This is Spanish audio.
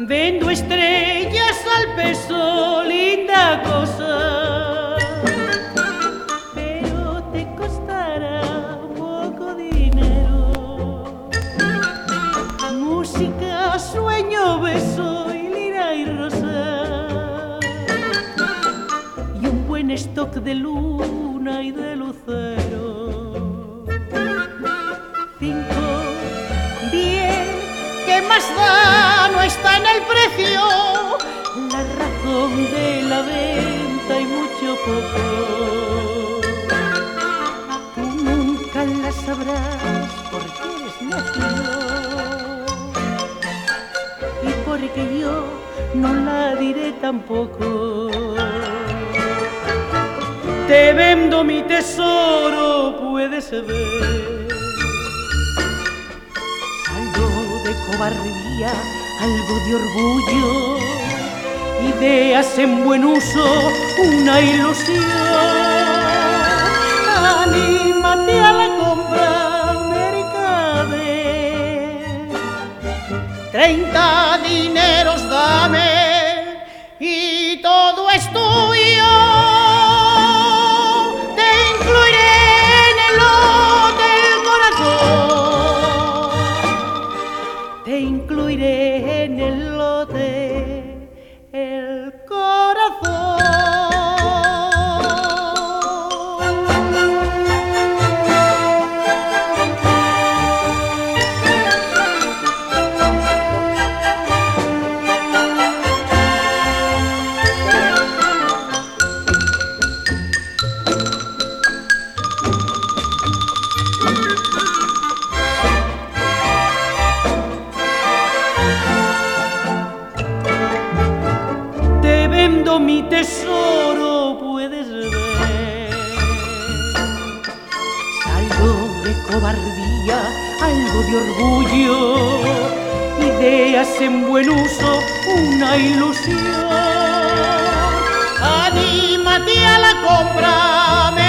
Vendo estrellas al peso, linda cosa, pero te costará poco dinero. Música, sueño, beso y lira y rosa, y un buen stock de luna y de lucero. 5, 10, ¿qué más da? No está en el precio la razón de la venta y mucho poco. Tú nunca la sabrás porque eres necio y porque yo no la diré tampoco. Te vendo mi tesoro, puedes ver. Algo de cobardía, algo de orgullo, ideas en buen uso, una ilusión. Anímate a la compra, mercader. 30 dineros dame y todo es tuyo. Te incluiré en el lote del corazón. Te incluiré en el lote el corazón. Te vendo mi tesoro, puedes ver. Algo de cobardía, algo de orgullo, ideas en buen uso, una ilusión. Anímate a la compra,